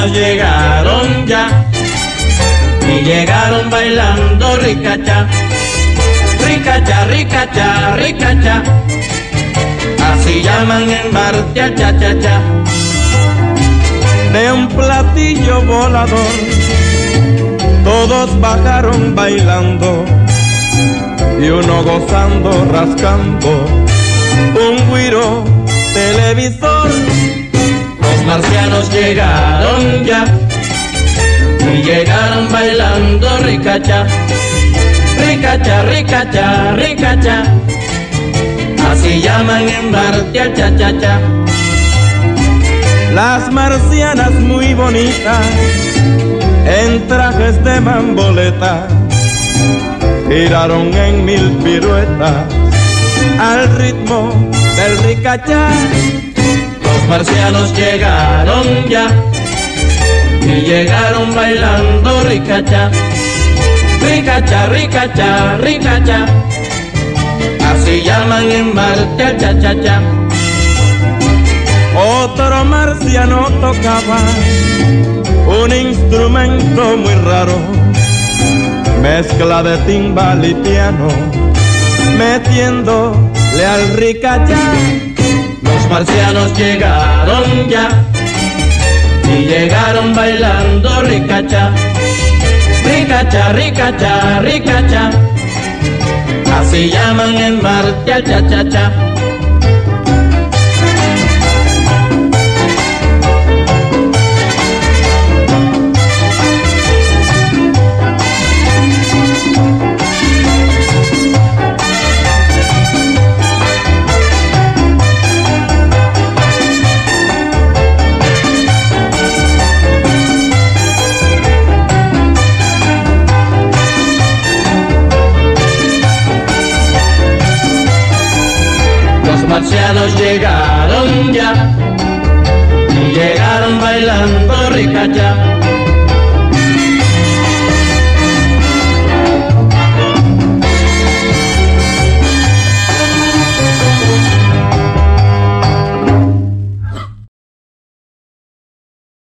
marcianos llegaron ya y llegaron bailando ricacha, ricacha, ricacha, ricacha. Así llaman en Marte al cha-cha-cha. De un platillo volador todos bajaron bailando y uno gozando, rascando un güiro televisor. Los marcianos llegaron ya y llegaron bailando ricacha, ricacha, ricacha, ricacha. Así llaman en Marte al cha-cha-cha. Las marcianas muy bonitas en trajes de mamboleta giraron en mil piruetas al ritmo del ricachá. Los marcianos llegaron ya y llegaron bailando ricacha, ricacha, ricacha, ricacha. Así llaman en Marte al cha-cha-cha. Otro marciano tocaba un instrumento muy raro, mezcla de timbal y piano, metiéndole al ricachá. Los marcianos llegaron ya y llegaron bailando ricacha, ricacha, ricacha, ricacha. Así llaman en Marte al cha-cha-cha. Los marcianos llegaron